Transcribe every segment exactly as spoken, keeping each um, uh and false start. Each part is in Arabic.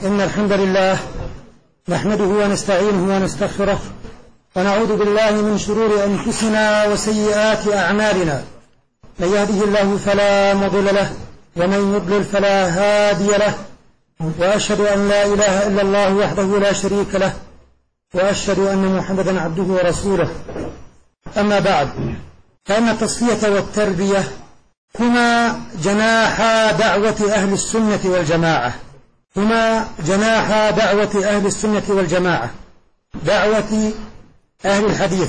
إن الحمد لله نحمده ونستعينه ونستغفره ونعوذ بالله من شرور أنفسنا وسيئات أعمالنا. من يهده الله فلا مضل له ومن يضلل فلا هادي له، وأشهد أن لا إله إلا الله وحده لا شريك له، وأشهد أن محمدا عبده ورسوله. أما بعد، فإن التصفية والتربية هما جناحا دعوة أهل السنة والجماعة هما جناحا دعوة أهل السنة والجماعة دعوة أهل الحديث،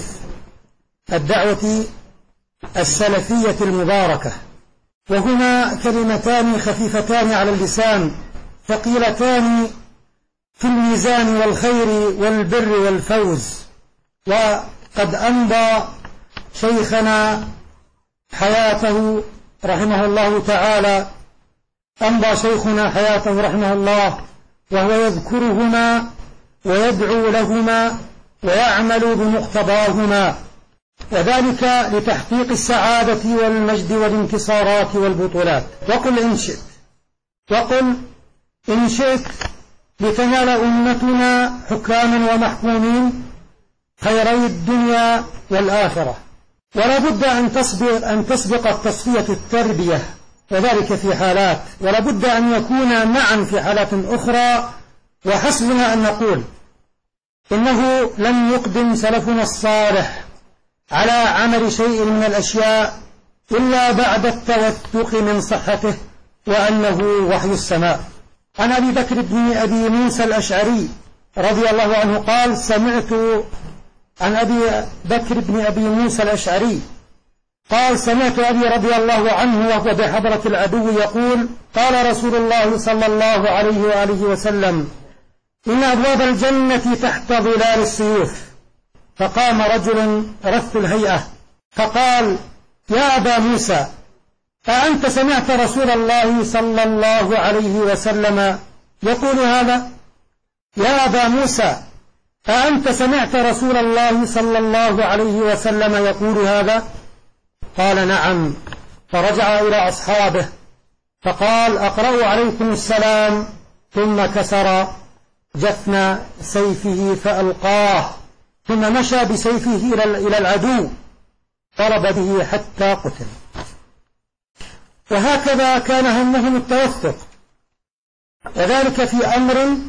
الدعوة السلفية المباركة، وهما كلمتان خفيفتان على اللسان ثقيلتان في الميزان والخير والبر والفوز. وقد أمضى شيخنا حياته رحمه الله تعالى أمضى شيخنا حياته رحمه الله وهو يذكرهما ويدعو لهما ويعمل بمقتضاهما، وذلك لتحقيق السعادة والمجد والانتصارات والبطولات. وقل إن شئت وقل إن شئت لتنال أمتنا حكاما ومحكومين خيري الدنيا والآخرة، ولا بد أن تسبق, أن تسبق التصفية التربية، وذلك في حالات، ولا بد أن يكون معا في حالات أخرى. وحسبنا أن نقول إنه لم يقدم سلفنا الصالح على عمل شيء من الأشياء إلا بعد التوثق من صحته وأنه وحي السماء. عن أبي بكر بن أبي موسى الأشعري رضي الله عنه قال: سمعت عن أبي بكر بن أبي موسى الأشعري قال سمعت أبي رضي الله عنه وهو بحضرة العدو يقول: قال رسول الله صلى الله عليه وآله وسلم: إن أبواب الجنة تحت ظلال السيوف. فقام رجل رث الهيئة فقال: يا أبا موسى، أأنت سمعت رسول الله صلى الله عليه وسلم يقول هذا؟ يا أبا موسى، أأنت سمعت رسول الله صلى الله عليه وسلم يقول هذا؟ قال: نعم. فرجع إلى أصحابه فقال: أقرأ عليكم السلام. ثم كسر جفن سيفه فألقاه، ثم مشى بسيفه إلى العدو ضرب به حتى قتل. وهكذا كان همهم التوثق، وذلك في أمر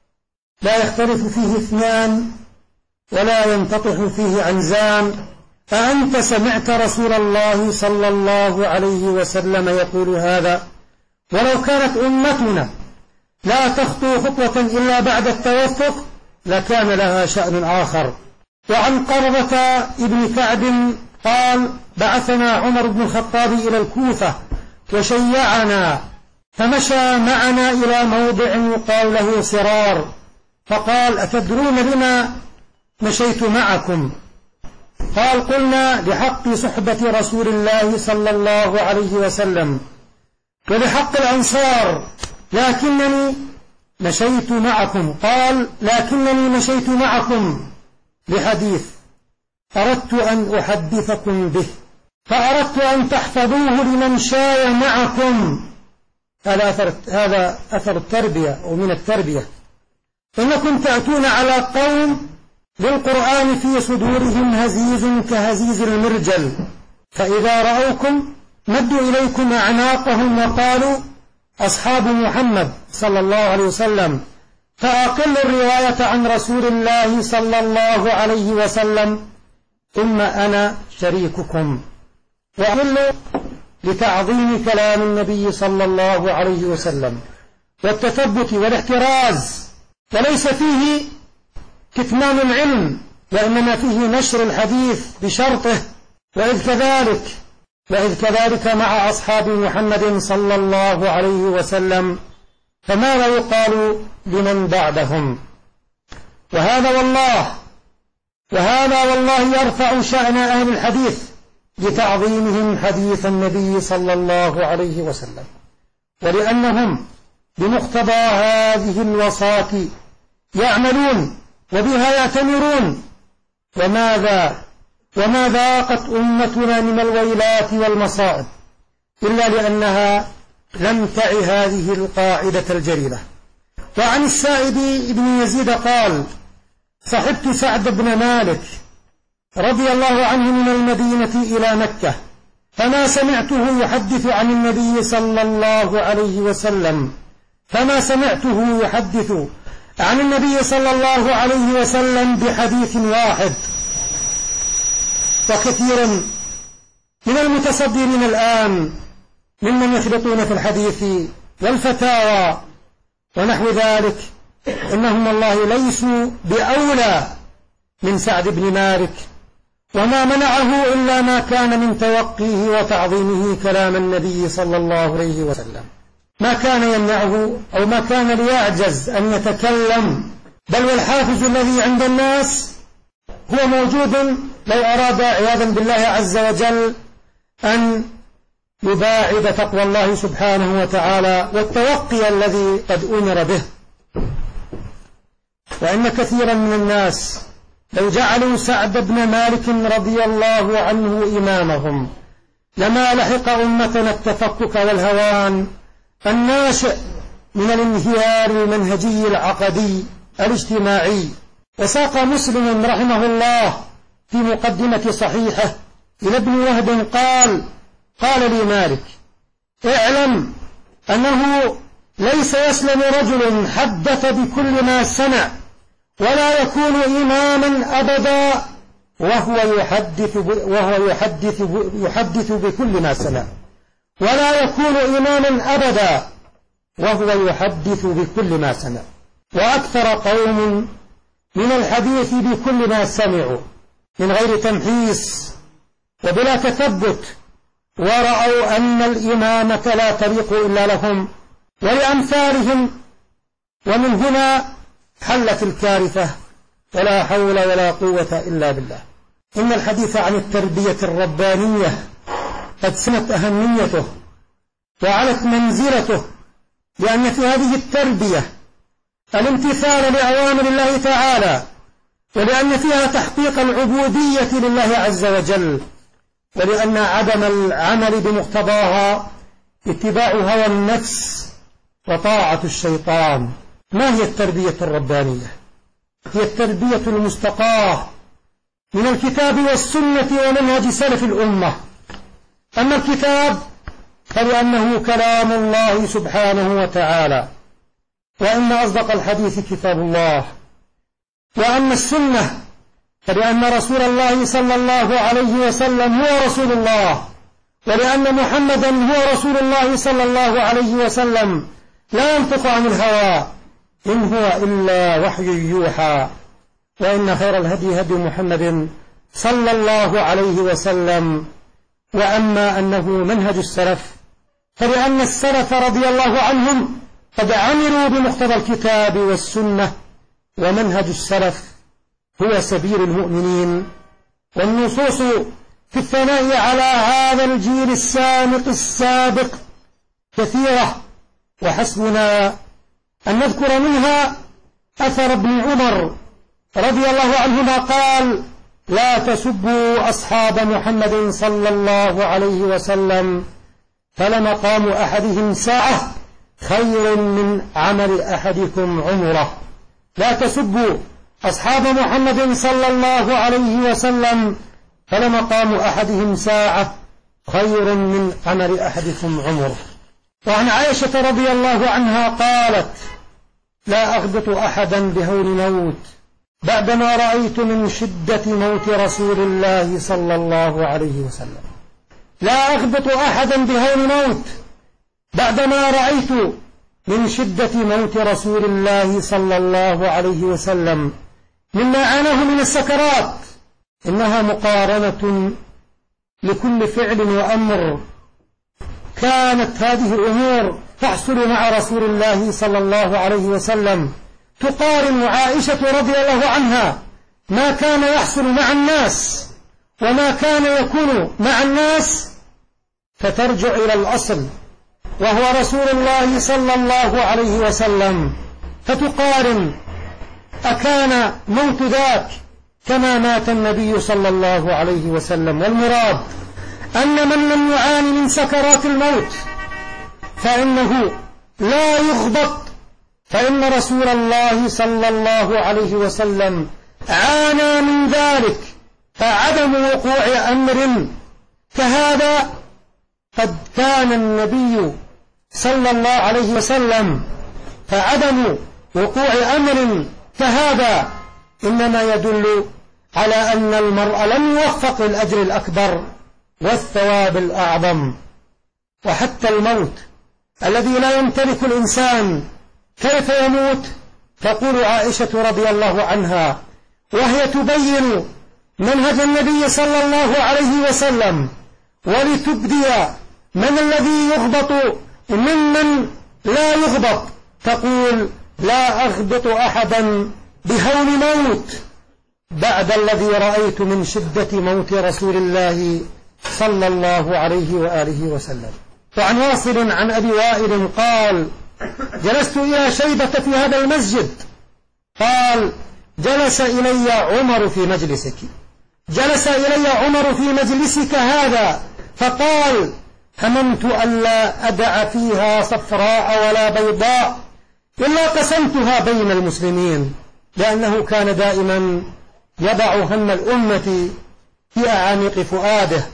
لا يختلف فيه اثنان ولا ينتطح فيه عنزان. أأنت سمعت رسول الله صلى الله عليه وسلم يقول هذا؟ ولو كانت أمتنا لا تخطو خطوة إلا بعد التوثق لكان لها شأن آخر. وعن قرظة ابن كعب قال: بعثنا عمر بن الخطاب إلى الكوفة وشيعنا، فمشى معنا إلى موضع يقال له صرار، فقال: أتدرون لما مشيت معكم؟ قال: قلنا: لحق صحبة رسول الله صلى الله عليه وسلم ولحق الأنصار، لكنني مشيت معكم. قال: لكنني مشيت معكم لحديث أردت أن أحدثكم به، فأردت أن تحفظوه لمن شاء معكم. هذا أثر, هذا أثر التربية ومن التربية. إنكم تأتون على قوم للقرآن في صدورهم هزيز كهزيز المرجل، فإذا رأوكم مدوا إليكم أعناقهم وقالوا: أصحاب محمد صلى الله عليه وسلم. فأقلوا الرواية عن رسول الله صلى الله عليه وسلم، ثم أنا شريككم. وأقلوا لتعظيم كلام النبي صلى الله عليه وسلم والتثبت والاحتراز، وليس فيه كتمان العلم، وإنما فيه نشر الحديث بشرطه. وإذ كذلك وإذ كذلك مع أصحاب محمد صلى الله عليه وسلم، فماذا يقال لمن بعدهم؟ وهذا والله وهذا والله يرفع شأن أهل الحديث لتعظيمهم حديث النبي صلى الله عليه وسلم، ولأنهم بمقتضى هذه الوصاة يعملون وبها يأتمرون. وماذا وما ذاقت أمتنا من الويلات والمصائب إلا لأنها لم تعي هذه القاعدة الجليلة. وعن السائب بن يزيد قال: صحبت سعد بن مالك رضي الله عنه من المدينة إلى مكة، فما سمعته يحدث عن النبي صلى الله عليه وسلم فما سمعته يحدث عن النبي صلى الله عليه وسلم بحديث واحد. وكثير من المتصدرين الآن ممن يخلطون في الحديث والفتاوى ونحو ذلك إنهم والله ليسوا بأولى من سعد بن مالك، وما منعه إلا ما كان من توقيه وتعظيمه كلام النبي صلى الله عليه وسلم، ما كان يمنعه أو ما كان ليعجز أن يتكلم. بل والحافز الذي عند الناس هو موجود لو أراد عياذا بالله عز وجل أن يباعد تقوى الله سبحانه وتعالى والتوقي الذي قد أمر به. وإن كثيرا من الناس لو جعلوا سعد بن مالك رضي الله عنه إمامهم لما لحق أمتنا التفكك والهوان الناشئ من الانهيار المنهجي العقدي الاجتماعي. وساق مسلم رحمه الله في مقدمة صحيحه إلى ابن وهب قال: قال لي مالك: اعلم أنه ليس يسلم رجل حدث بكل ما سمع ولا يكون إماما أبدا وهو يحدث وهو يحدث يحدث بكل ما سمع ولا يكون إماما أبدا وهو يحدث بكل ما سمع. وأكثر قوم من الحديث بكل ما سمعوا من غير تمحيص وبلا تثبت، ورأوا أن الإمامة لا تليق إلا لهم ولأمثالهم، ومن هنا حلت الكارثة، ولا حول ولا قوة إلا بالله. إن الحديث عن التربية الربانية قد سمت أهميته وعلت منزلته، لأن في هذه التربية الامتثال لأوامر الله تعالى، ولأن فيها تحقيق العبودية لله عز وجل، ولأن عدم العمل بمقتضاها اتباع هوى النفس وطاعة الشيطان. ما هي التربية الربانية؟ هي التربية المستقاة من الكتاب والسنة ومنهج سلف الأمة. أما الكتاب فلأنه كلام الله سبحانه وتعالى، وإن أصدق الحديث كتاب الله. وأما السنة فلأن رسول الله صلى الله عليه وسلم هو رسول الله، ولأن محمدا هو رسول الله صلى الله عليه وسلم لا ينطق عن الهوى إن هو إلا وحي يوحى. وإن خير الهدي هدي محمد صلى الله عليه وسلم. وأما أنه منهج السلف فلأن السلف رضي الله عنهم قد عملوا بمقتضى الكتاب والسنة، ومنهج السلف هو سبيل المؤمنين. والنصوص في الثناء على هذا الجيل السابق السابق كثيرة، وحسبنا أن نذكر منها أثر ابن عمر رضي الله عنهما قال: لا تسبوا أصحاب محمد صلى الله عليه وسلم فلمقام أحدهم ساعة خير من عمل أحدكم عمره. لا تسبوا أصحاب محمد صلى الله عليه وسلم فلمقام أحدهم ساعة خير من عمل أحدكم عمره. وعن عائشة رضي الله عنها قالت: لا أغبط أحدا بهول موت بعدما رأيت من شدة موت رسول الله صلى الله عليه وسلم. لا أغبط أحدا بهول موت بعدما رأيت من شدة موت رسول الله صلى الله عليه وسلم مما عاناه من السكرات. إنها مقارنة لكل فعل وأمر كانت هذه الأمور تحصل مع رسول الله صلى الله عليه وسلم. تقارن عائشة رضي الله عنها ما كان يحصل مع الناس وما كان يكون مع الناس، فترجع إلى الأصل وهو رسول الله صلى الله عليه وسلم، فتقارن أكان موت ذاك كما مات النبي صلى الله عليه وسلم. والمراد أن من لم يعاني من سكرات الموت فإنه لا يغبط فإن رسول الله صلى الله عليه وسلم عانى من ذلك، فعدم وقوع أمر كهذا قد كان النبي صلى الله عليه وسلم فعدم وقوع أمر كهذا إنما يدل على أن المرء لم يوفق للأجر الأكبر والثواب الأعظم. وحتى الموت الذي لا يمتلك الإنسان كيف يموت؟ تقول عائشة رضي الله عنها وهي تبين منهج النبي صلى الله عليه وسلم ولتبدي من الذي يغبط ممن لا يغبط، تقول: لا أغبط أحدا بهول موت بعد الذي رأيت من شدة موت رسول الله صلى الله عليه وآله وسلم. وعن واصل عن أبي وائل قال: جلست إلى شيبة في هذا المسجد، قال: جلس إلي عمر في مجلسك جلس إلي عمر في مجلسك هذا فقال: هممت ألا أدع فيها صفراء ولا بيضاء إلا قسمتها بين المسلمين، لأنه كان دائما يضع هم الأمة في أعامق فؤاده.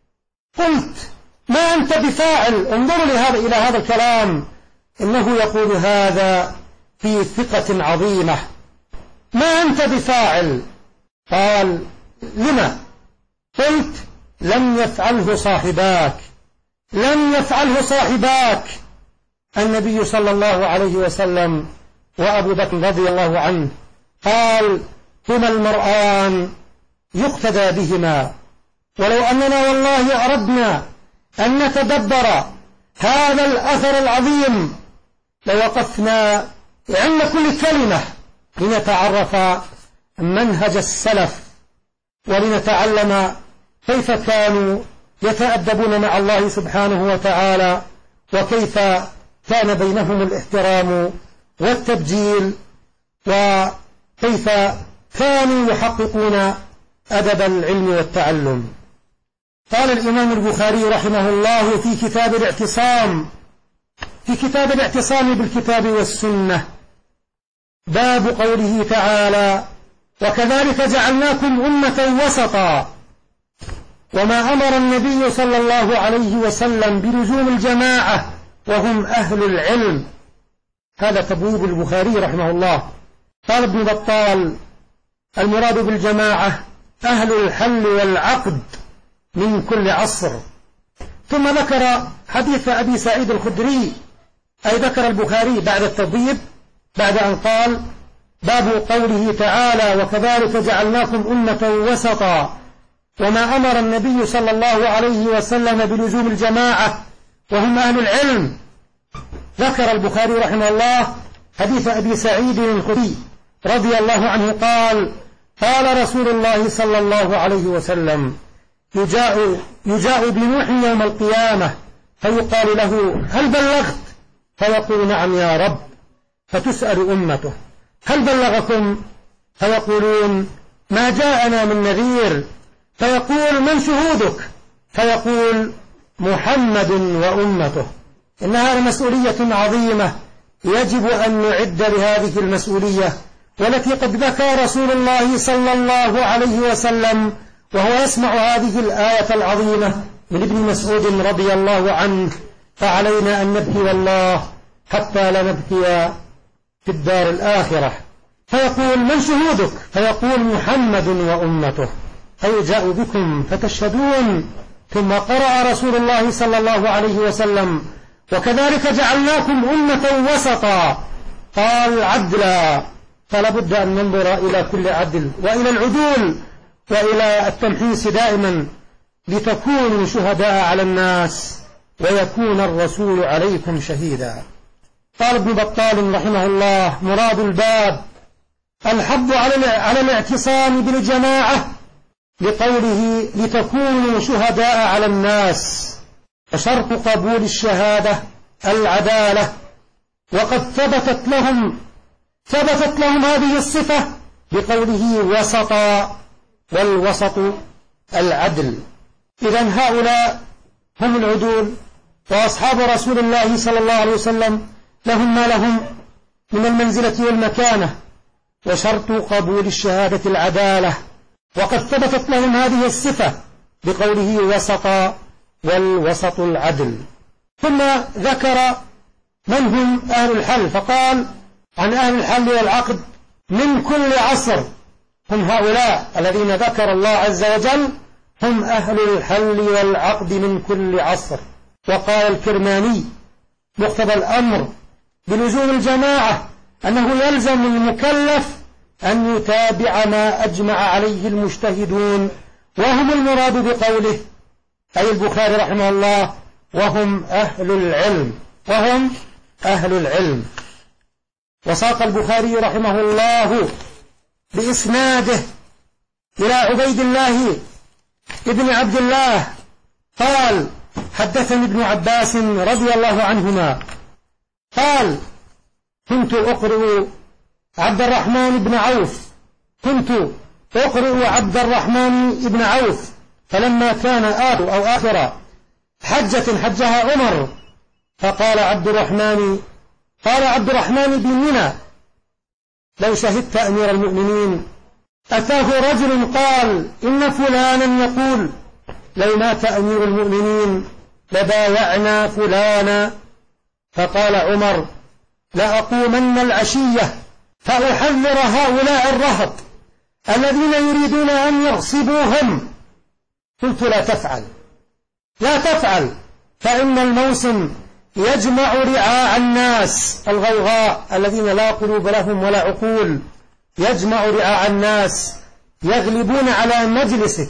قلت: ما أنت بفاعل؟ انظروا لهذا إلى هذا الكلام، إنه يقول هذا في ثقة عظيمة. ما أنت بفاعل؟ قال: لما؟ قلت: لم يفعله صاحباك لم يفعله صاحباك النبي صلى الله عليه وسلم وأبو بكر رضي الله عنه. قال: هما المرآن يقتدى بهما، ولو أننا والله أردنا أن نتدبر هذا الأثر العظيم لوقفنا عند كل كلمة لنتعرف منهج السلف ولنتعلم كيف كانوا يتأدبون مع الله سبحانه وتعالى، وكيف كان بينهم الاحترام والتبجيل، وكيف كانوا يحققون أدب العلم والتعلم. قال الإمام البخاري رحمه الله في كتاب الاعتصام في كتاب الاعتصام بالكتاب والسنة: باب قوله تعالى: وكذلك جعلناكم أمة وسطا. وما أمر النبي صلى الله عليه وسلم بلزوم الجماعة وهم أهل العلم. هذا تبويب البخاري رحمه الله. قال ابن بطال: المراد بالجماعة أهل الحل والعقد من كل عصر. ثم ذكر حديث أبي سعيد الخدري، أي ذكر البخاري بعد التبويب بعد أن قال: باب قوله تعالى: وكذلك جعلناكم أمة وسطا، وما أمر النبي صلى الله عليه وسلم بلزوم الجماعة وهم أهل العلم. ذكر البخاري رحمه الله حديث أبي سعيد الخدري رضي الله عنه قال: قال رسول الله صلى الله عليه وسلم: يجاء, يجاء بنوح يوم القيامة فيقال له: هل بلغت؟ فيقول: نعم يا رب. فتسأل أمته: هل بلغكم؟ فيقولون: ما جاءنا من نذير. فيقول: من شهودك؟ فيقول: محمد وأمته. إنها مسؤولية عظيمة يجب أن نعد لهذه المسؤولية، والتي قد ذكر رسول الله صلى الله عليه وسلم وهو يسمع هذه الآية العظيمة من ابن مسعود رضي الله عنه: فعلينا أن نبكي والله حتى لا نبكي في الدار الآخرة. فيقول: من شهودك؟ فيقول: محمد وأمته. فيجاء بكم فتشهدون. ثم قرأ رسول الله صلى الله عليه وسلم: وكذلك جعلناكم أمة وسطا. قال: عدلا. فلا بد أن ننظر إلى كل عدل وإلى العدول وإلى التمحيص دائما، لتكونوا شهداء على الناس ويكون الرسول عليكم شهيدا. قال ابن بطال رحمه الله: مراد الباب الحض على الاعتصام بالجماعة، لقوله: لتكونوا شهداء على الناس. وشرط قبول الشهادة العدالة، وقد ثبتت لهم ثبتت لهم هذه الصفة بقوله: وسطا، والوسط العدل. إذن هؤلاء هم العدول، وأصحاب رسول الله صلى الله عليه وسلم لهم ما لهم من المنزلة والمكانة، وشرط قبول الشهادة العدالة، وقد ثبتت لهم هذه الصفة بقوله وسط، والوسط العدل. ثم ذكر من هم أهل الحل، فقال عن أهل الحل والعقد من كل عصر، هم هؤلاء الذين ذكر الله عز وجل هم أهل الحل والعقد من كل عصر. وقال الكرماني مقتضى الأمر بلزوم الجماعة أنه يلزم المكلف أن يتابع ما أجمع عليه المجتهدون، وهم المراد بقوله أي البخاري رحمه الله وهم أهل العلم، وهم أهل العلم. وساق البخاري رحمه الله بإسناده إلى عبيد الله ابن عبد الله قال حدثني ابن عباس رضي الله عنهما قال كنت أقرئ عبد الرحمن بن عوف كنت أقرئ عبد الرحمن بن عوف فلما كان آخر أو آخر حجة حجها عمر، فقال عبد الرحمن قال عبد الرحمن بن منى لو شهدت أمير المؤمنين. أتاه رجل قال إن فلانا يقول لو مات أمير المؤمنين لبايعنا فلانا، فقال عمر لأقومن العشية فأحذر هؤلاء الرهط الذين يريدون أن يغصبوهم. قلت لا تفعل لا تفعل فإن الموسم يجمع رعاع الناس الغوغاء الذين لا قلوب لهم ولا عقول، يجمع رعاع الناس يغلبون على مجلسك،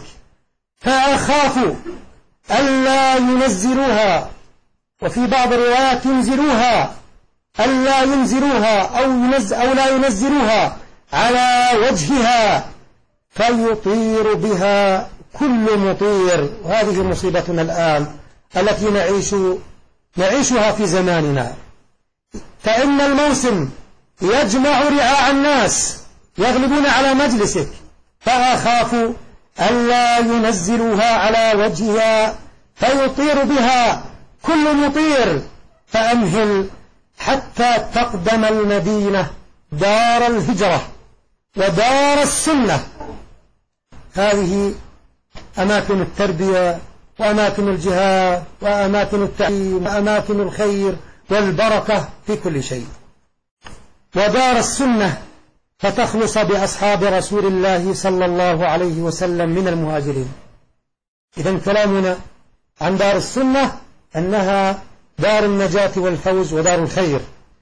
فأخاف ألا ينزلوها، وفي بعض الروايات ينزلوها ألا ينزلوها أو, ينزل أو لا ينزلوها على وجهها فيطير بها كل مطير. وهذه مصيبتنا الآن التي نعيش نعيشها في زماننا، فإن الموسم يجمع رعاع الناس يغلبون على مجلسك، فأخاف ألا ينزلوها على وجهها فيطير بها كل مطير، فأمهل حتى تقدم المدينة دار الهجرة ودار السنة. هذه أماكن التربية وأماكن الجهاد وأماكن التعليم وأماكن الخير والبركة في كل شيء. ودار السنة فتخلص بأصحاب رسول الله صلى الله عليه وسلم من المهاجرين. إذن كلامنا عن دار السنة أنها دار النجاة والفوز ودار الخير.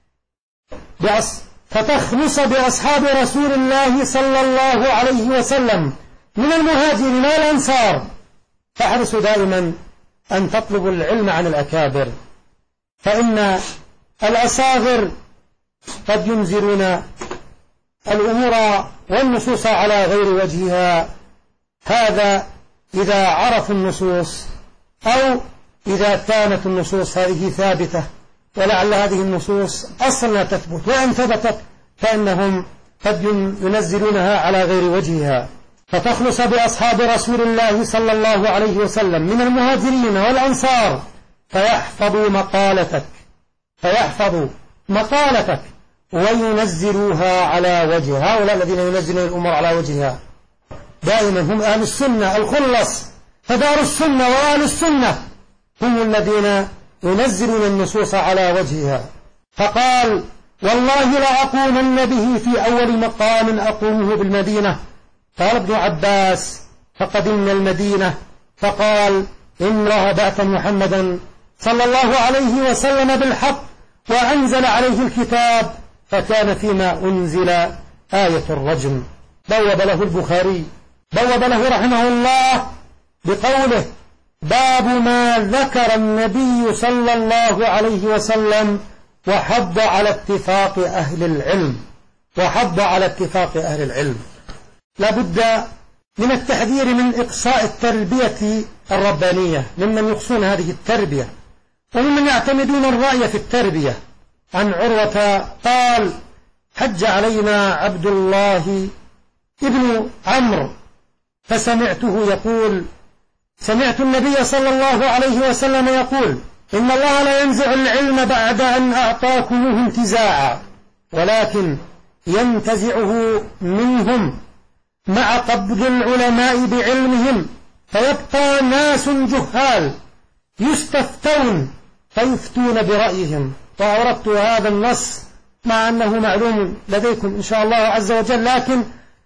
فتخلص بأصحاب رسول الله صلى الله عليه وسلم من المهاجرين والأنصار. فاحرصوا دائما أن تطلبوا العلم عن الأكابر، فإن الأصاغر قد ينزلون الأمور والنصوص على غير وجهها، هذا إذا عرفوا النصوص أو إذا كانت النصوص هذه ثابتة، ولعل هذه النصوص أصلا تثبت، وإن ثبتت فإنهم قد ينزلونها على غير وجهها. فتخلص بأصحاب رسول الله صلى الله عليه وسلم من المهاجرين والأنصار فيحفظوا مقالتك فيحفظوا مقالتك وينزلوها على وجهها. هؤلاء الذين ينزلون الأمور على وجهها دائما هم أهل السنة الخلص. فدار السنة وأهل السنة هم الذين ينزلون النصوص على وجهها. فقال والله لأقومن به في أول مقام أقومه بالمدينة. قال ابن عباس فقدمنا المدينة فقال إن الله بعث محمدا صلى الله عليه وسلم بالحق وأنزل عليه الكتاب، فكان فيما أنزل آية الرجم. بوب له البخاري بوب له رحمه الله بقوله باب ما ذكر النبي صلى الله عليه وسلم وحض على اتفاق أهل العلم وحض على اتفاق أهل العلم. لابد من التحذير من إقصاء التربية الربانية ممن يقصون هذه التربية وممن يعتمدون الرأي في التربية. عن عروة قال حج علينا عبد الله ابن عمرو فسمعته يقول سمعت النبي صلى الله عليه وسلم يقول إن الله لا ينزع العلم بعد أن أعطاكموه انتزاعا، ولكن ينتزعه منهم مع قبض العلماء بعلمهم، فيبقى ناس جهال يستفتون فيفتون برأيهم. وأوردت هذا النص مع أنه معلوم لديكم إن شاء الله عز وجل، لكن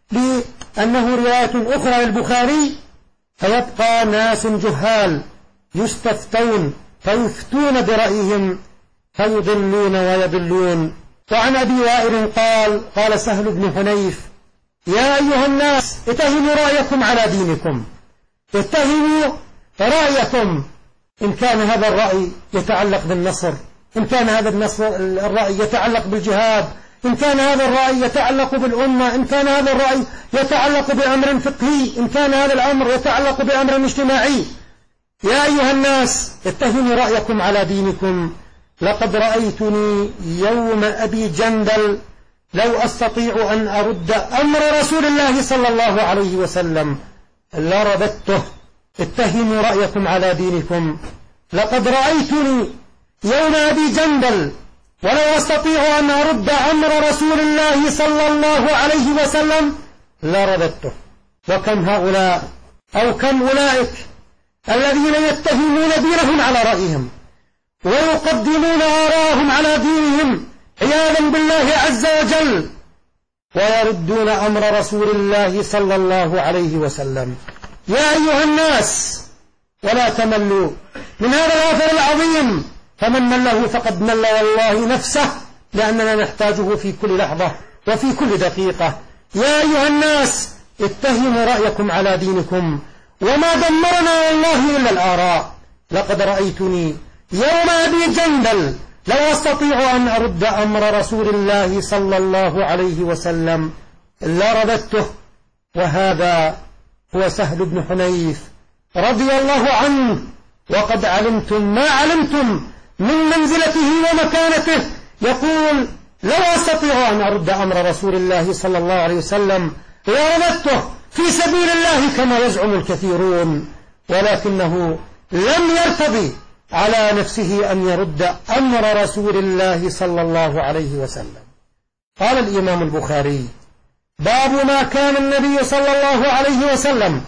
لأنه رواية أخرى للبخاري: فيبقى ناس جهال يستفتون فيفتون برأيهم فيضلون ويضلون. وعن أبي وائل قال: قال سهل بن حنيف: يا أيها الناس اتهموا رأيكم على دينكم، اتهموا رأيكم، إن كان هذا الرأي يتعلق بالنصر، إن كان هذا النصر الرأي يتعلق بالجهاد، إن كان هذا الرأي يتعلق بالأمة، إن كان هذا الرأي يتعلق بأمر فقهي، إن كان هذا الأمر يتعلق بأمر اجتماعي. يا أيها الناس اتهموا رأيكم على دينكم، لقد رأيتني يوم أبي جندل لو أستطيع أن أرد أمر رسول الله صلى الله عليه وسلم لرددته. اتهموا رأيكم على دينكم، لقد رأيتني يوم أبي جندل ولو أستطيع أن أرد أمر رسول الله صلى الله عليه وسلم لرددته. وكم هؤلاء أو كم أولئك الذين يتهمون دينهم على رأيهم ويقدمون آراءهم على دينهم عياذا بالله عز وجل، ويردون أمر رسول الله صلى الله عليه وسلم. يا أيها الناس ولا تملوا من هذا الأثر العظيم، فمن مله فقد مل والله نفسه، لأننا نحتاجه في كل لحظة وفي كل دقيقة. يا أيها الناس اتهموا رأيكم على دينكم، وما دمرنا والله إلا الآراء. لقد رأيتني يوم أبي جندل لو أستطيع أن أرد أمر رسول الله صلى الله عليه وسلم لرددته. وهذا هو سهل بن حنيف رضي الله عنه، وقد علمتم ما علمتم من منزلته ومكانته، يقول: لو أستطيع أن أرد أمر رسول الله صلى الله عليه وسلم لرددته في سبيل الله كما يزعم الكثيرون، ولكنه لم يرتضي على نفسه أن يرد أمر رسول الله صلى الله عليه وسلم. قال الإمام البخاري: باب ما كان النبي صلى الله عليه وسلم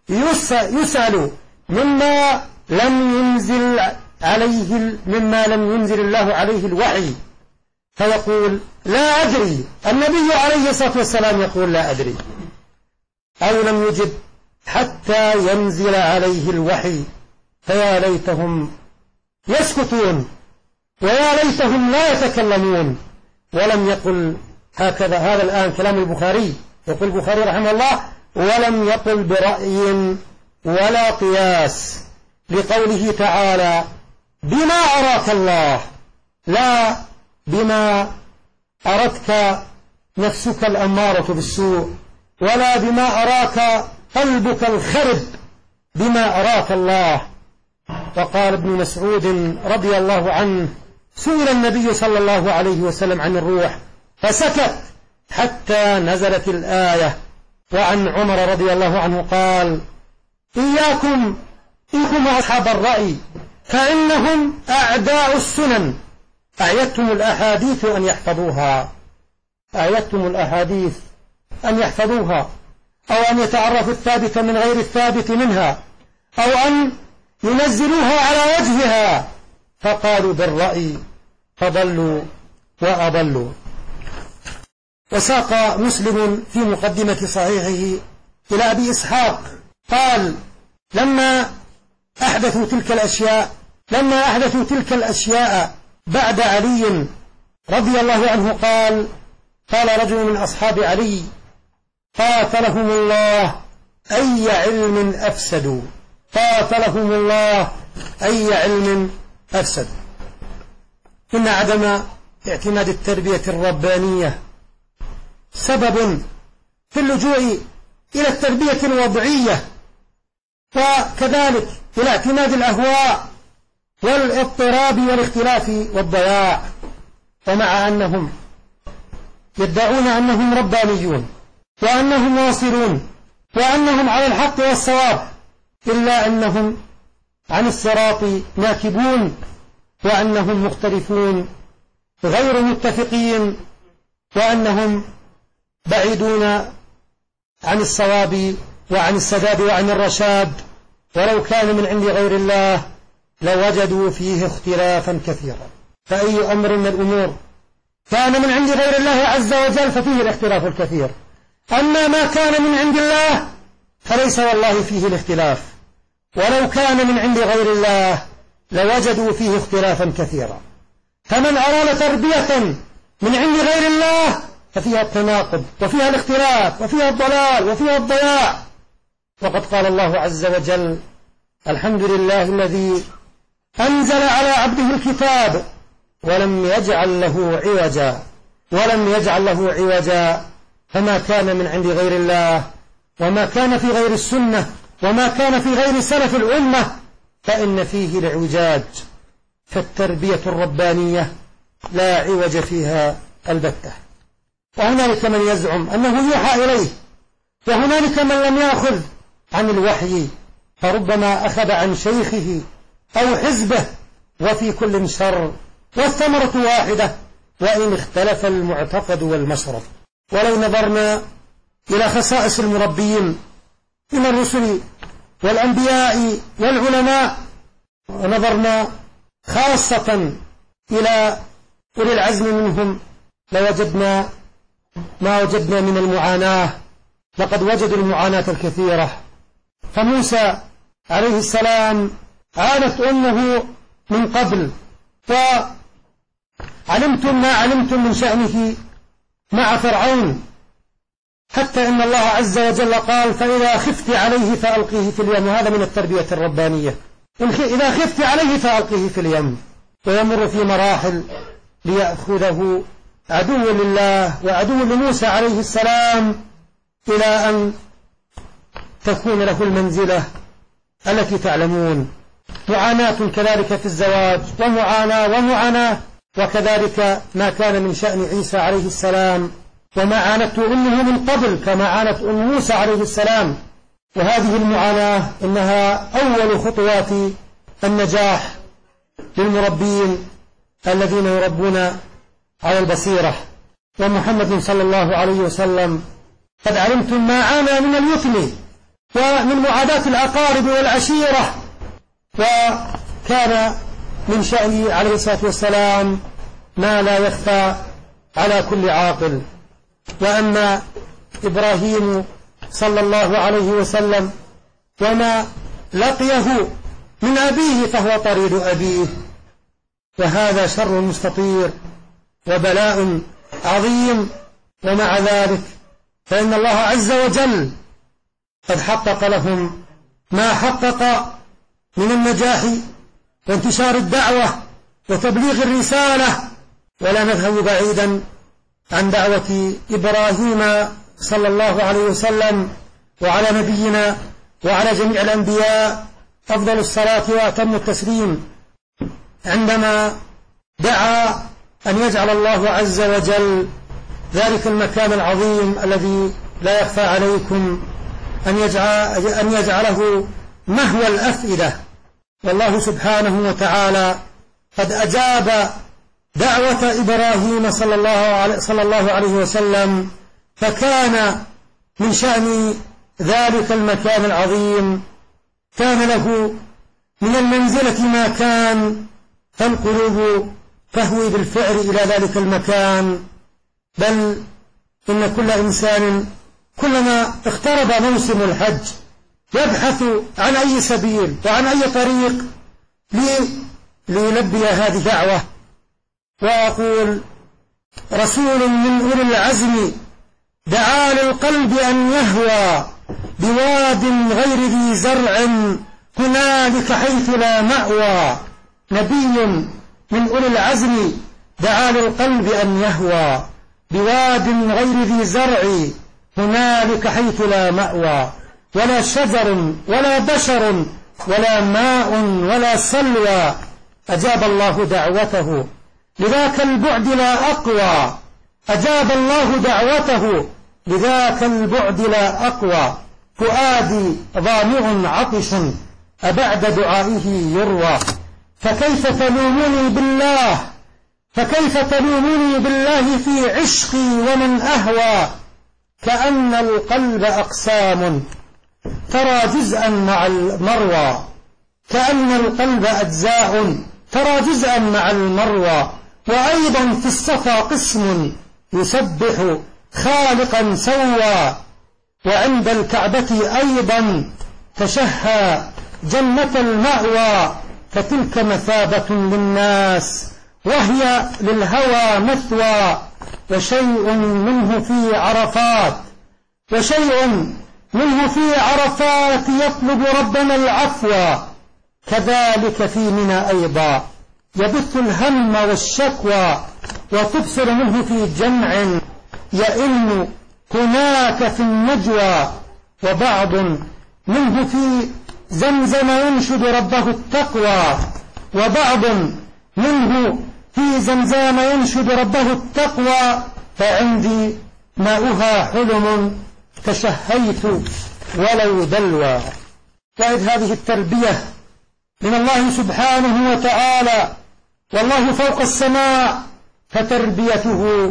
يسأل مما لم ينزل عليه مما لم ينزل الله عليه الوحي فيقول: لا أدري. النبي عليه الصلاة والسلام يقول: لا أدري، أو لم يجب حتى ينزل عليه الوحي. فيا ليتهم يسكتون ويا ليتهم لا يتكلمون. ولم يقل هكذا، هذا الآن كلام البخاري، يقول البخاري رحمه الله: ولم يقل برأي ولا قياس، لقوله تعالى: بما أراك الله، لا بما أردت نفسك الأمارة بالسوء، ولا بما أراك قلبك الخرب، بما أراك الله. وقال ابن مسعود رضي الله عنه: سئل النبي صلى الله عليه وسلم عن الروح فسكت حتى نزلت الآية. وعن عمر رضي الله عنه قال: إياكم إياكم أصحاب الرأي فإنهم أعداء السنن. أعيدتم الأحاديث أن يحفظوها، أعيدتم الأحاديث أن يحفظوها، أو أن يتعرفوا الثابت من غير الثابت منها، أو أن ينزلوها على وجهها، فقالوا بالرأي فضلوا وأضلوا. وساق مسلم في مقدمة صحيحه إلى أبي إسحاق قال: لما أحدثوا تلك الأشياء لما أحدثوا تلك الأشياء بعد علي رضي الله عنه قال: قال رجل من أصحاب علي: قاتلهم الله أي علم أفسدوا، قاتلهم الله أي علم أفسدوا. إن عدم اعتماد التربية الربانية سبب في اللجوء إلى التربية الوضعية، وكذلك إلى اعتماد الأهواء والاضطراب والاختلاف والضياع. ومع أنهم يدعون أنهم ربانيون وأنهم واصلون وأنهم على الحق والصواب، إلا أنهم عن الصراط ناكبون، وأنهم مختلفون غير متفقين وأنهم بعيدون عن الصواب وعن السداد وعن الرشاد، ولو كان من عند غير الله لوجدوا فيه اختلافا كثيرا. فأي أمر من الأمور كان من عند غير الله عز وجل ففيه الاختلاف الكثير، أما ما كان من عند الله فليس والله فيه الاختلاف، ولو كان من عند غير الله لوجدوا فيه اختلافا كثيرا. فمن أراد تربية من عند غير الله ففيها التناقض وفيها الاختلاف وفيها الضلال وفيها الضياع. وقد قال الله عز وجل: الحمد لله الذي أنزل على عبده الكتاب ولم يجعل له عوجا ولم يجعل له عوجا فما كان من عند غير الله وما كان في غير السنة وما كان في غير سلف الأمة فإن فيه الإعوجاج. فالتربية الربانية لا عوج فيها البتة. وهنالك من يزعم أنه يوحى إليه، وهنالك من لم يأخذ عن الوحي فربما أخذ عن شيخه أو حزبه، وفي كل شر والثمرة واحدة وإن اختلف المعتقد والمشرب. ولو نظرنا إلى خصائص المربيين من الرسل والأنبياء والعلماء، ونظرنا خاصة إلى أولي العزم منهم، لوجدنا ما وجدنا من المعاناة. لقد وجدوا المعاناة الكثيرة. فموسى عليه السلام عانت أمه من قبل، وعلمتم ما علمتم من شأنه مع فرعون، حتى إن الله عز وجل قال: فإذا خفت عليه فألقيه في اليم. وهذا من التربية الربانية، إذا خفت عليه فألقيه في اليم. ويمر في مراحل ليأخذه عدو لله وعدو لموسى عليه السلام، إلى أن تكون له المنزلة التي تعلمون. معاناة كذلك في الزواج، ومعاناة ومعاناة، وكذلك ما كان من شأن عيسى عليه السلام وما عانته أمه من قبل كما عانت أم موسى عليه السلام. وهذه المعاناة إنها أول خطوات النجاح للمربين الذين يربون على البصيرة. ومحمد صلى الله عليه وسلم قد علمتم ما عانى من اليتم ومن معاداة الأقارب والعشيرة، وكان من شأنه عليه الصلاة والسلام ما لا يخفى على كل عاقل. وأما إبراهيم صلى الله عليه وسلم وما لقيه من أبيه فهو طريد أبيه، وهذا شر مستطير وبلاء عظيم. ومع ذلك فإن الله عز وجل قد حقق لهم ما حقق من النجاح وانتشار الدعوة وتبليغ الرسالة. ولا نذهب بعيدا عن دعوة إبراهيم صلى الله عليه وسلم وعلى نبينا وعلى جميع الأنبياء أفضل الصلاة وأتم التسليم، عندما دعا أن يجعل الله عز وجل ذلك المكان العظيم الذي لا يخفى عليكم أن يجعل أن يجعله مهوى الأفئدة. والله سبحانه وتعالى قد أجاب دعوة إبراهيم صلى الله عليه, صلى الله عليه وسلم، فكان من شأن ذلك المكان العظيم كان له من المنزلة ما كان، فالقلوب تهوي بالفعل إلى ذلك المكان. بل إن كل إنسان كلما اقترب موسم الحج يبحث عن أي سبيل وعن أي طريق ليلبي هذه الدعوة. وأقول: رسول من أولي العزم دعا للقلب أن يهوى بواد غير ذي زرع هنالك حيث لا مأوى. نبي من أولي العزم دعا للقلب أن يهوى بواد غير ذي زرع هنالك حيث لا مأوى، ولا شجر ولا بشر ولا ماء ولا سلوى. أجاب الله دعوته لذاك البعد لا أقوى، أجاب الله دعوته لذاك البعد لا أقوى. فؤادي ظامع عطش أبعد دعائه يروى، فكيف تلومني بالله فكيف تلومني بالله في عشقي ومن أهوى؟ كأن القلب أقسام ترى جزءا مع المروى، كأن القلب أجزاء ترى جزءا مع المروى. وأيضا في الصفا قسم يسبح خالقا سوى، وعند الكعبة أيضا تشهى جنة المأوى. فتلك مثابة للناس وهي للهوى مثوى، وشيء منه في عرفات وشيء منه في عرفات يطلب ربنا العفو. كذلك في منى أيضا يبث الهم والشكوى، وتبصر منه في جمع يئن هناك في النجوى. وبعض منه في زمزم ينشد ربه التقوى، وبعض منه في زمزم ينشد ربه التقوى. فعندي ماؤها حلم تشهيت ولو دلوى. وإذ هذه التربية من الله سبحانه وتعالى، والله فوق السماء، فتربيته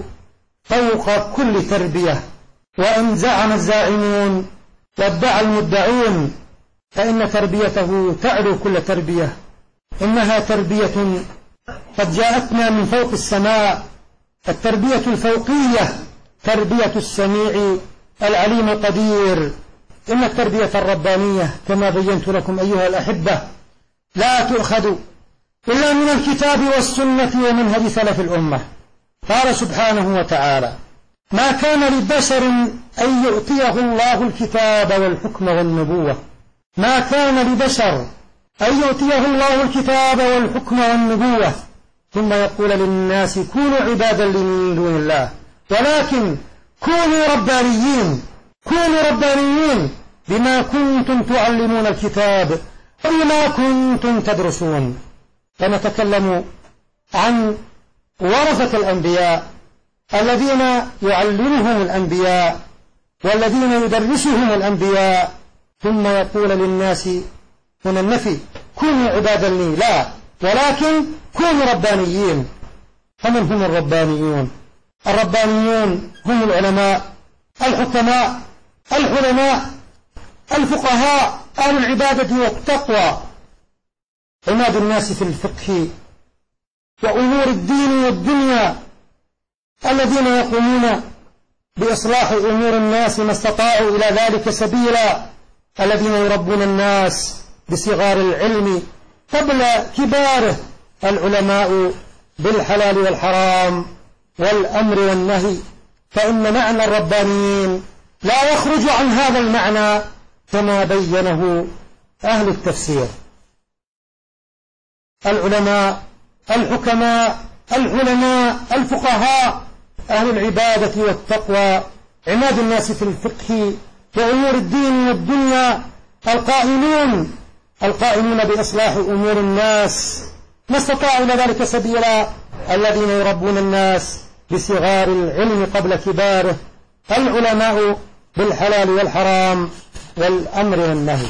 فوق كل تربية. وإن زعم الزاعمون وادعى المدعون فإن تربيته تعلو كل تربية. إنها تربية قد جاءتنا من فوق السماء، التربية الفوقية، تربية السميع العليم القدير. إن التربية الربانية كما بينت لكم أيها الأحبة لا تؤخذ إلا من الكتاب والسنة ومنهج سلف الأمة. قال سبحانه وتعالى: ما كان لبشر أن يؤتيه الله الكتاب والحكم والنبوة. ما كان لبشر أن يؤتيه الله الكتاب والحكم والنبوة ثم يقول للناس كونوا عبادا من دون الله، ولكن كونوا ربانيين كونوا ربانيين بما كنتم تعلمون الكتاب وبما كنتم تدرسون. ونتكلم عن ورثة الأنبياء الذين يعلمهم الأنبياء والذين يدرسهم الأنبياء، ثم يقول للناس هنا النفي كونوا عبادا لي، لا، ولكن كونوا ربانيين. فمن هم الربانيون؟ الربانيون هم العلماء الحكماء الحلماء الفقهاء أهل العبادة والتقوى، عماد الناس في الفقه وأمور الدين والدنيا، الذين يقومون بإصلاح أمور الناس ما استطاعوا إلى ذلك سبيلا، الذين يربون الناس بصغار العلم قبل كباره، العلماء بالحلال والحرام والأمر والنهي. فإن معنى الربانيين لا يخرج عن هذا المعنى كما بينه أهل التفسير. العلماء الحكماء الحلماء الفقهاء أهل العبادة والتقوى، عماد الناس في الفقه وأمور الدين والدنيا، القائمون القائمون بإصلاح أمور الناس ما استطاعوا إلى ذلك سبيلا، الذين يربون الناس بصغار العلم قبل كباره، العلماء بالحلال والحرام والأمر والنهي.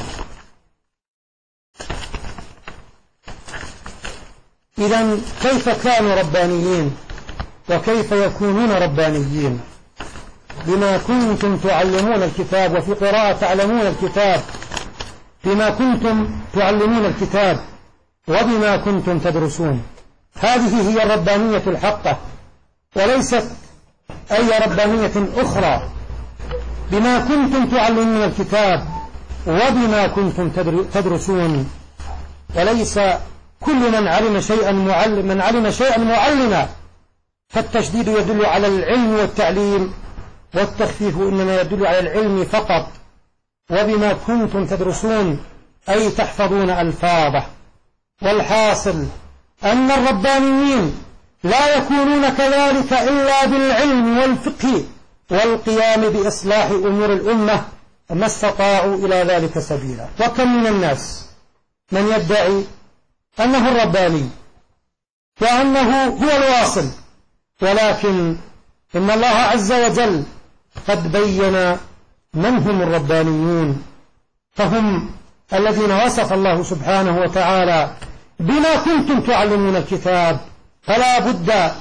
إذن كيف كانوا ربانيين وكيف يكونون ربانيين؟ بما كنتم تعلمون الكتاب، وفي قراءة تعلمون الكتاب، بما كنتم تعلمون الكتاب وبما كنتم تدرسون. هذه هي الربانية الحقة، وليست أي ربانية أخرى. بما كنتم تعلمون الكتاب وبما كنتم تدرسون، وليس كل من علم شيئا معلم من علم شيئا معلما. فالتشديد يدل على العلم والتعليم، والتخفيف إنما يدل على العلم فقط. وبما كنتم تدرسون أي تحفظون ألفاظه. والحاصل أن الربانيين لا يكونون كذلك إلا بالعلم والفقه والقيام بإصلاح أمور الأمة ما استطاعوا إلى ذلك سبيلا. وكم من الناس من يدعي أنه الرباني وأنه هو الواصل، ولكن إن الله عز وجل قد بين من هم الربانيون، فهم الذين وصف الله سبحانه وتعالى بما كنتم تعلمون الكتاب. فلا بد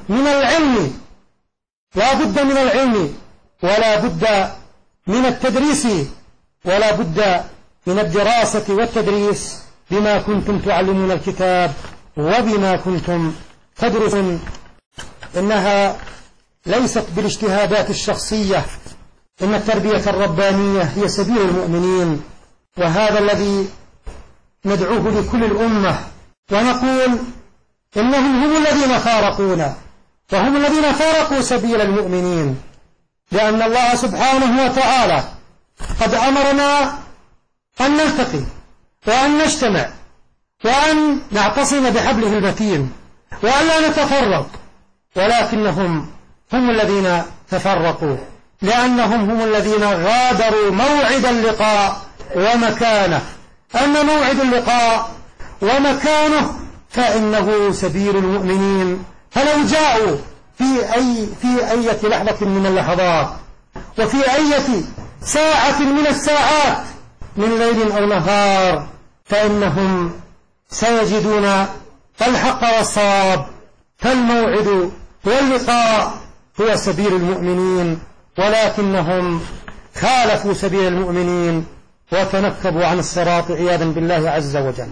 من العلم، لا بد من العلم، ولا بد من التدريس، ولا بد من الدراسة والتدريس بما كنتم تعلمون الكتاب وبما كنتم تدرسون. إنها ليست بالاجتهادات الشخصية، إن التربية الربانية هي سبيل المؤمنين، وهذا الذي ندعوه لكل الأمة، ونقول إنهم هم الذين فارقونا، وهم الذين فارقوا سبيل المؤمنين، لأن الله سبحانه وتعالى قد أمرنا أن نلتقي وأن نجتمع وأن نعتصم بحبله المتين وأن لا نتفرق، ولكنهم هم الذين تفرقوا، لأنهم هم الذين غادروا موعد اللقاء ومكانه. أما موعد اللقاء ومكانه فإنه سبيل المؤمنين، فلو جاءوا في أي في أي لحظة من اللحظات وفي أي ساعة من الساعات من ليل أو نهار فإنهم سيجدون الحق والصواب. فالموعد واللقاء هو سبيل المؤمنين، ولكنهم خالفوا سبيل المؤمنين وتنكبوا عن الصراط عياذا بالله عز وجل.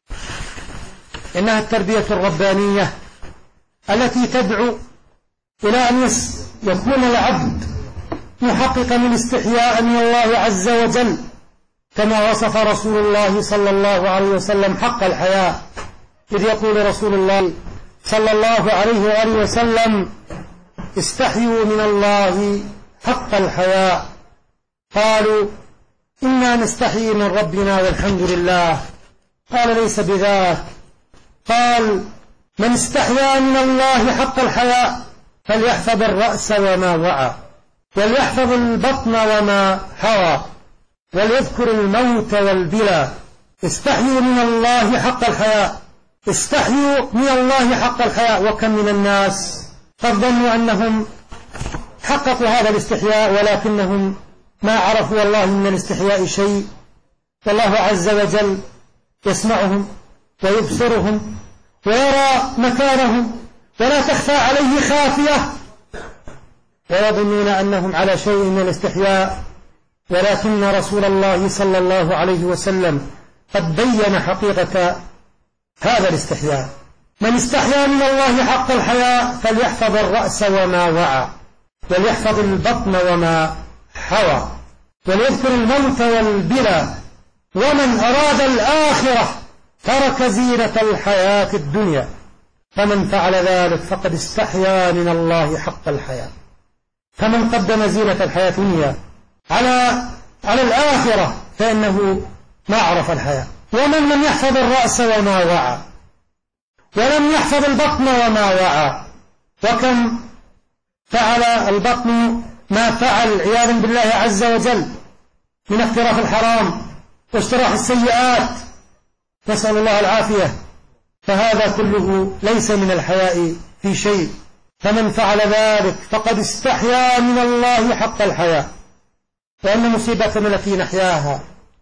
إنها التربية الربانية التي تدعو إلى أن يكون العبد محققا الاستحياء من الله عز وجل، كما وصف رسول الله صلى الله عليه وسلم حق الحياء، إذ يقول رسول الله صلى الله عليه وآله وسلم: استحيوا من الله حق الحياء. قالوا: إنا نستحيي من ربنا والحمد لله. قال: ليس بذاك. قال: من استحيا من الله حق الحياء فليحفظ الرأس وما وعى، وليحفظ البطن وما حوى، وليذكر الموت والبلى. استحيوا من الله حق الحياء، استحيوا من الله حق الحياء. وكم من الناس قد ظنوا أنهم حققوا هذا الاستحياء، ولكنهم ما عرفوا والله من الاستحياء شيء، والله عز وجل يسمعهم ويبصرهم ويرى مكانهم ولا تخفى عليه خافية، ويظنون أنهم على شيء من الاستحياء، ولكن رسول الله صلى الله عليه وسلم قد بين حقيقة هذا الاستحياء. من استحيا من الله حق الحياء فليحفظ الرأس وما وعى، وليحفظ البطن وما حوى، وليذكر الموت والبلى. ومن أراد الآخرة ترك زينة الحياة الدنيا، فمن فعل ذلك فقد استحيا من الله حق الحياء. فمن قدم زينة الحياة الدنيا على على الآخرة فإنه ما عرف الحياة. ومن لم يحفظ الرأس وما وعى، ولم يحفظ البطن وما وعى، وكم فعل البطن ما فعل عياذا بالله عز وجل من اقتراف الحرام واجتراح السيئات، نسأل الله العافية، فهذا كله ليس من الحياء في شيء. فمن فعل ذلك فقد استحيا من الله حق الحياء. وأن مصيبتنا التي نحياها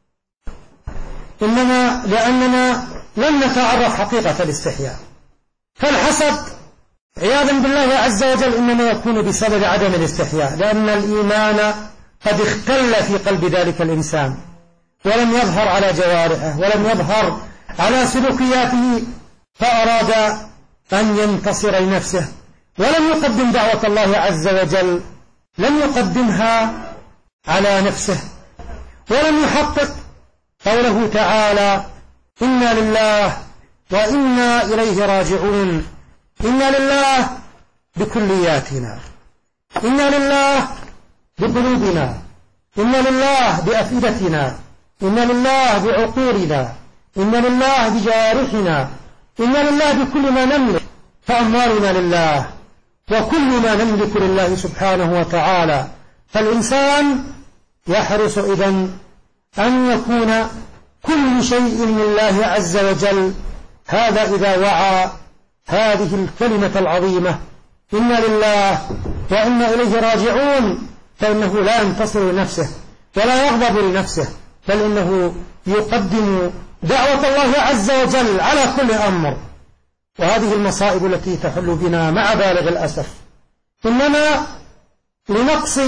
إنما لأننا لم نتعرف حقيقة الاستحياء. فالحسد عياذا بالله عز وجل إنما يكون بسبب عدم الاستحياء، لأن الإيمان قد اختل في قلب ذلك الإنسان ولم يظهر على جوارحه ولم يظهر على سلوكياته، فأراد أن ينتصر لنفسه ولم يقدم دعوة الله عز وجل، لم يقدمها على نفسه، ولم يحقق قوله تعالى: إنا لله وإنا إليه راجعون. إنا لله بكلياتنا، إنا لله بقلوبنا، إنا لله بأفئدتنا، إنا لله بعقولنا، إنا لله بجوارحنا، إنا لله بكل ما نملك، فأموالنا لله وكل ما نملك لله سبحانه وتعالى. فالإنسان يحرص إذن أن يكون كل شيء لله عز وجل. هذا إذا وعى هذه الكلمة العظيمة: إنا لله وإنا إليه راجعون، فإنه لا ينتصر لنفسه ولا يغضب لنفسه، بل إنه يقدم دعوة الله عز وجل على كل أمر. وهذه المصائب التي تحل بنا مع بالغ الأسف إنما لنقص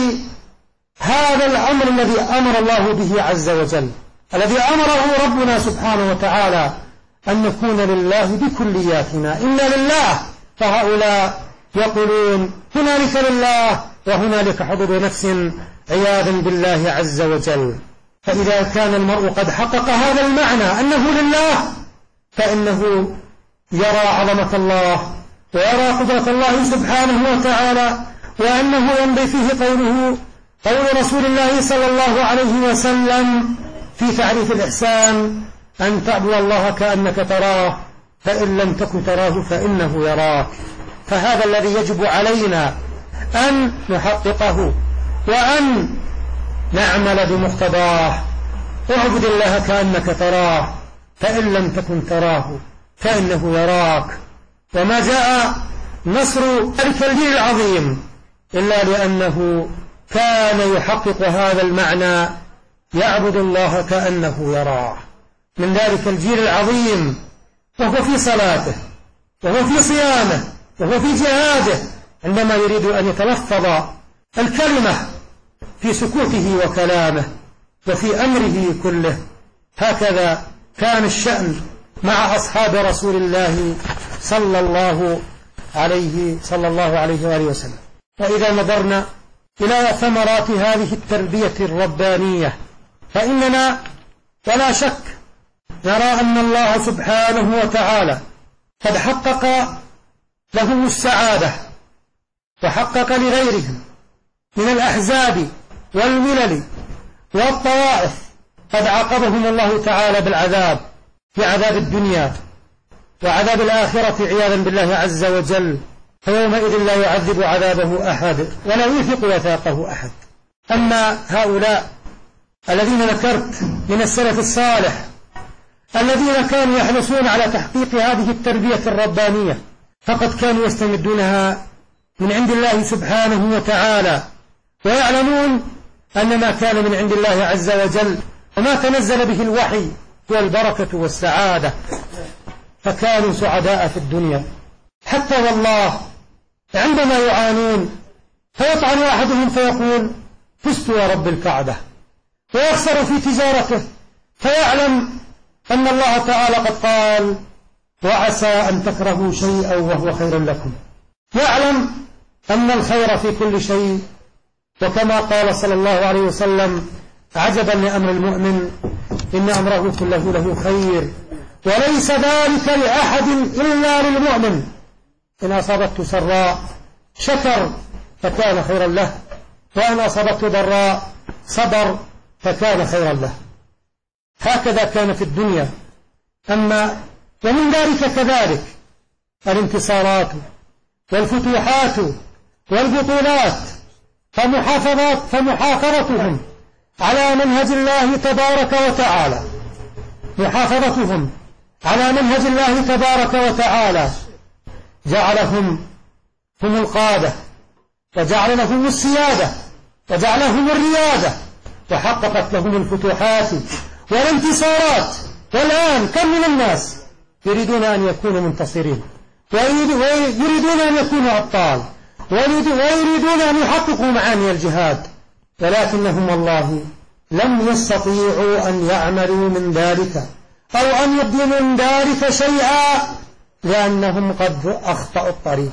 هذا الأمر الذي أمر الله به عز وجل، الذي أمره ربنا سبحانه وتعالى أن نكون لله بكلياتنا إلا لله. فهؤلاء يقولون هنالك لله وهنالك حظر نفس عياذا بالله عز وجل. فإذا كان المرء قد حقق هذا المعنى أنه لله فإنه يرى عظمة الله ويرى قدرة الله سبحانه وتعالى، وأنه يمضي فيه قوله قول رسول الله صلى الله عليه وسلم في تعريف الإحسان أن تعبد الله كأنك تراه فإن لم تكن تراه فإنه يراك. فهذا الذي يجب علينا أن نحققه وأن نعمل بمقتضاه. اعبد الله كأنك تراه فإن لم تكن تراه فإنه يراك. وما جاء نصر ذلك الجيل العظيم إلا لأنه كان يحقق هذا المعنى يعبد الله كأنه يراه. من ذلك الجيل العظيم وهو في صلاته وهو في صيامه وهو في جهاده عندما يريد أن يتلفظ الكلمة في سكوته وكلامه وفي أمره كله. هكذا كان الشأن مع أصحاب رسول الله صلى الله عليه صلى الله عليه وآله وسلم. وإذا نظرنا إلى ثمرات هذه التربية الربانية فإننا ولا شك نرى أن الله سبحانه وتعالى قد حقق لهم السعادة وحقق لغيرهم من الأحزاب والملل والطوائف قد عاقبهم الله تعالى بالعذاب في عذاب الدنيا وعذاب الآخرة عياذا بالله عز وجل. فيومئذ لا يعذب عذابه أحد ولا يوثق وثاقه أحد. أما هؤلاء الذين ذكرت من السلف الصالح الذين كانوا يحرصون على تحقيق هذه التربية الربانية فقد كانوا يستمدونها من عند الله سبحانه وتعالى ويعلمون أن ما كان من عند الله عز وجل وما تنزل به الوحي هو البركة والسعادة. فكانوا سعداء في الدنيا حتى والله عندما يعانون فيطعن أحدهم فيقول فزت يا رب الكعبة، ويخسر في تجارته فيعلم أن الله تعالى قد قال وعسى أن تكرهوا شيئا وهو خير لكم. يعلم أن الخير في كل شيء، وكما قال صلى الله عليه وسلم عجبا لأمر المؤمن إن أمره كله له خير وليس ذلك لأحد إلا للمؤمن. إن أصابته سراء شكر فكان خيرا له، وإن أصابته ضراء صبر فكان خيرا له. هكذا كان في الدنيا. أما ومن ذلك كذلك الانتصارات والفتوحات والبطولات فمحافظات فمحافظتهم على منهج الله تبارك وتعالى محافظتهم على منهج الله تبارك وتعالى جعلهم هم القادة وجعل لهم السيادة وجعلهم الريادة وحققت لهم الفتوحات والانتصارات. والآن كم من الناس يريدون أن يكونوا منتصرين ويريدون أن يكونوا أبطال ويريدون أن يحققوا معاني الجهاد، ولكنهم والله لم يستطيعوا أن يعملوا من ذلك أو أن يبدوا من ذلك شيئا لأنهم قد أخطأوا الطريق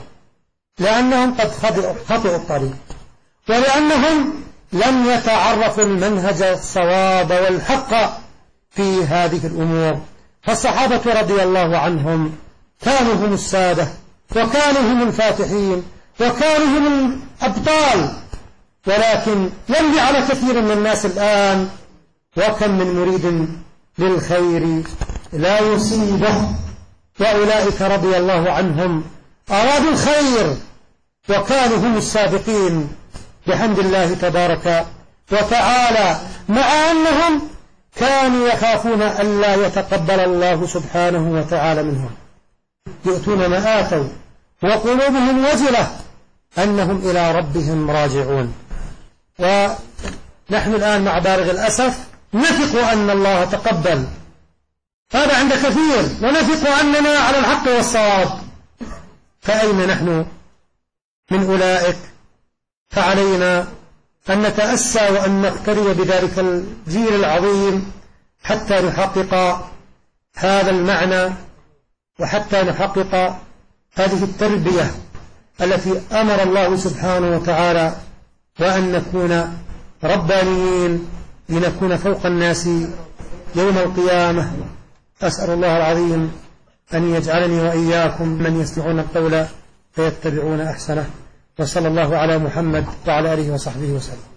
لأنهم قد خطئوا الطريق ولأنهم لم يتعرفوا المنهج الصواب والحق في هذه الأمور. فالصحابة رضي الله عنهم كانوا هم السادة وكانوا هم الفاتحين وكانوا هم الأبطال، ولكن يمضي على كثير من الناس الآن وكم من مريد للخير لا يصيبه. وأولئك رضي الله عنهم أرادوا الخير وكانوا هم السابقين بحمد الله تبارك وتعالى، مع أنهم كانوا يخافون أن لا يتقبل الله سبحانه وتعالى منهم. يؤتون ما آتوا وقلوبهم وجلة أنهم إلى ربهم راجعون. ونحن الآن مع بالغ الأسف نثق أن الله تقبل، هذا عند كثير، ونثق أننا على الحق والصواب، فأين نحن من أولئك؟ فعلينا أن نتأسى وأن نقتدي بذلك الجيل العظيم حتى نحقق هذا المعنى، وحتى نحقق هذه التربية التي أمر الله سبحانه وتعالى، وأن نكون ربانيين لنكون فوق الناس يوم القيامة. أسأل الله العظيم أن يجعلني وإياكم من يسمعون القول فيتبعون أحسنه، وصلى الله على محمد وعلى آله وصحبه وسلم.